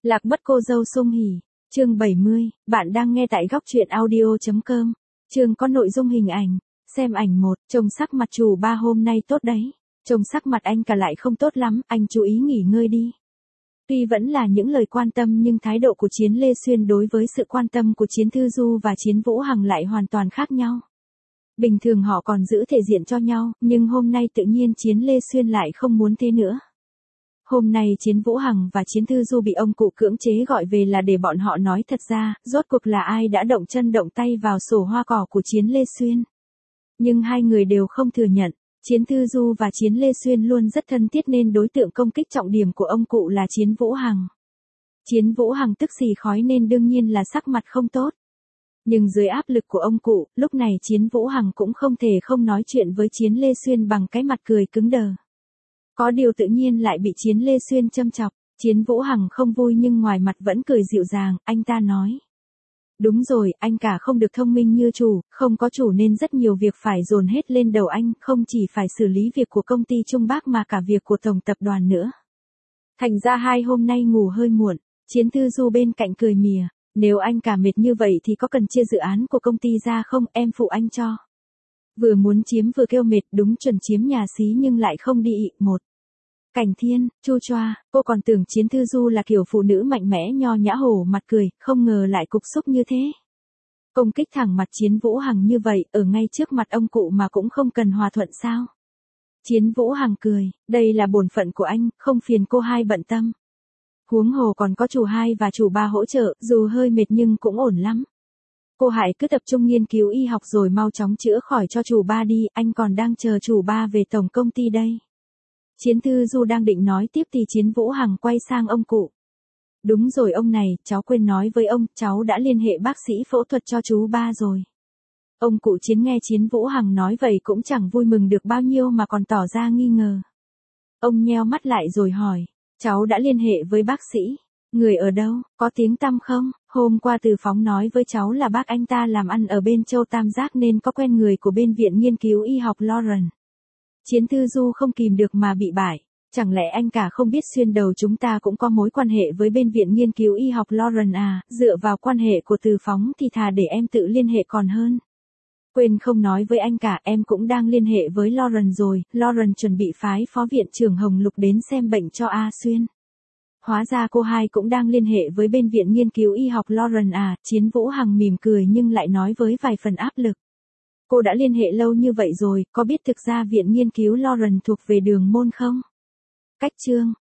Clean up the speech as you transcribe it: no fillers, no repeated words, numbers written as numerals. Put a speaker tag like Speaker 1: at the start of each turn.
Speaker 1: Lạc mất cô dâu sung hỉ. Chương 70, bạn đang nghe tại góc truyện audio.com. Chương có nội dung hình ảnh. Xem ảnh 1, trông sắc mặt chủ ba hôm nay tốt đấy. Trông sắc mặt anh cả lại không tốt lắm, anh chú ý nghỉ ngơi đi. Tuy vẫn là những lời quan tâm nhưng thái độ của Chiến Lê Xuyên đối với sự quan tâm của Chiến Thư Du và Chiến Vũ Hằng lại hoàn toàn khác nhau. Bình thường họ còn giữ thể diện cho nhau, nhưng hôm nay tự nhiên Chiến Lê Xuyên lại không muốn thế nữa. Hôm nay Chiến Vũ Hằng và Chiến Thư Du bị ông cụ cưỡng chế gọi về là để bọn họ nói thật ra, rốt cuộc là ai đã động chân động tay vào sổ hoa cỏ của Chiến Lê Xuyên. Nhưng hai người đều không thừa nhận, Chiến Thư Du và Chiến Lê Xuyên luôn rất thân thiết nên đối tượng công kích trọng điểm của ông cụ là Chiến Vũ Hằng. Chiến Vũ Hằng tức xì khói nên đương nhiên là sắc mặt không tốt. Nhưng dưới áp lực của ông cụ, lúc này Chiến Vũ Hằng cũng không thể không nói chuyện với Chiến Lê Xuyên bằng cái mặt cười cứng đờ. Có điều tự nhiên lại bị Chiến Lê Xuyên châm chọc, Chiến Vũ Hằng không vui nhưng ngoài mặt vẫn cười dịu dàng, anh ta nói. Đúng rồi, anh cả không được thông minh như chủ, không có chủ nên rất nhiều việc phải dồn hết lên đầu anh, không chỉ phải xử lý việc của công ty Trung Bắc mà cả việc của tổng tập đoàn nữa. Thành ra hai hôm nay ngủ hơi muộn, Chiến Thư Du bên cạnh cười mỉa, nếu anh cả mệt như vậy thì có cần chia dự án của công ty ra không, em phụ anh cho. Vừa muốn chiếm vừa kêu mệt, đúng chuẩn chiếm nhà xí nhưng lại không đi ị. Một. Cảnh Thiên, chu choa, cô còn tưởng Chiến Thư Du là kiểu phụ nữ mạnh mẽ nho nhã hổ mặt cười, không ngờ lại cục xúc như thế. Công kích thẳng mặt Chiến Vũ Hằng như vậy, ở ngay trước mặt ông cụ mà cũng không cần hòa thuận sao. Chiến Vũ Hằng cười, đây là bổn phận của anh, không phiền cô hai bận tâm. Huống hồ còn có chủ hai và chủ ba hỗ trợ, dù hơi mệt nhưng cũng ổn lắm. Cô Hải cứ tập trung nghiên cứu y học rồi mau chóng chữa khỏi cho chủ ba đi, anh còn đang chờ chủ ba về tổng công ty đây. Chiến Thư Du đang định nói tiếp thì Chiến Vũ Hằng quay sang ông cụ. Đúng rồi ông này, cháu quên nói với ông, cháu đã liên hệ bác sĩ phẫu thuật cho chú ba rồi. Ông cụ Chiến nghe Chiến Vũ Hằng nói vậy cũng chẳng vui mừng được bao nhiêu mà còn tỏ ra nghi ngờ. Ông nheo mắt lại rồi hỏi, cháu đã liên hệ với bác sĩ. Người ở đâu, có tiếng tăm không? Hôm qua Từ Phóng nói với cháu là bác anh ta làm ăn ở bên Châu Tam Giác nên có quen người của bên Viện Nghiên cứu Y học Lauren. Chiến Thư Du không kìm được mà bị bại. Chẳng lẽ anh cả không biết xuyên đầu chúng ta cũng có mối quan hệ với bên Viện Nghiên cứu Y học Lauren à, dựa vào quan hệ của Từ Phóng thì thà để em tự liên hệ còn hơn. Quên không nói với anh cả, em cũng đang liên hệ với Lauren rồi, Lauren chuẩn bị phái phó viện trưởng Hồng Lục đến xem bệnh cho A Xuyên. Hóa ra cô hai cũng đang liên hệ với bên Viện Nghiên cứu Y học Lauren à, Chiến Vũ Hằng mỉm cười nhưng lại nói với vài phần áp lực. Cô đã liên hệ lâu như vậy rồi, có biết thực ra Viện Nghiên cứu Lauren thuộc về Đường Môn không? Cách chương,